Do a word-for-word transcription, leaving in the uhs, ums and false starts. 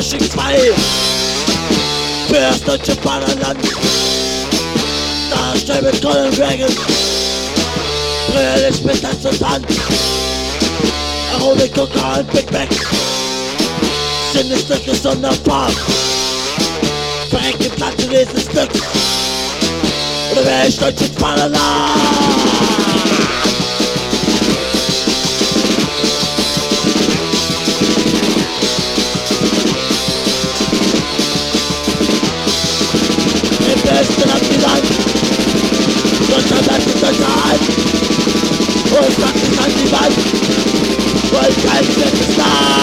Fasching zwei für das deutsche Vaterland. Darstellen mit Colin Reagan, brüllig mit Tanz und Hand. Aronik, Coca und Big Mac, sinister gesunder Farb. Verrecken Platte dieses Stück, oder wär ich deutsches Vaterland? Besten hat gesagt, Deutschland bleibt in Deutschland. Und sagt nicht an die Wand, weil kein Fett ist da.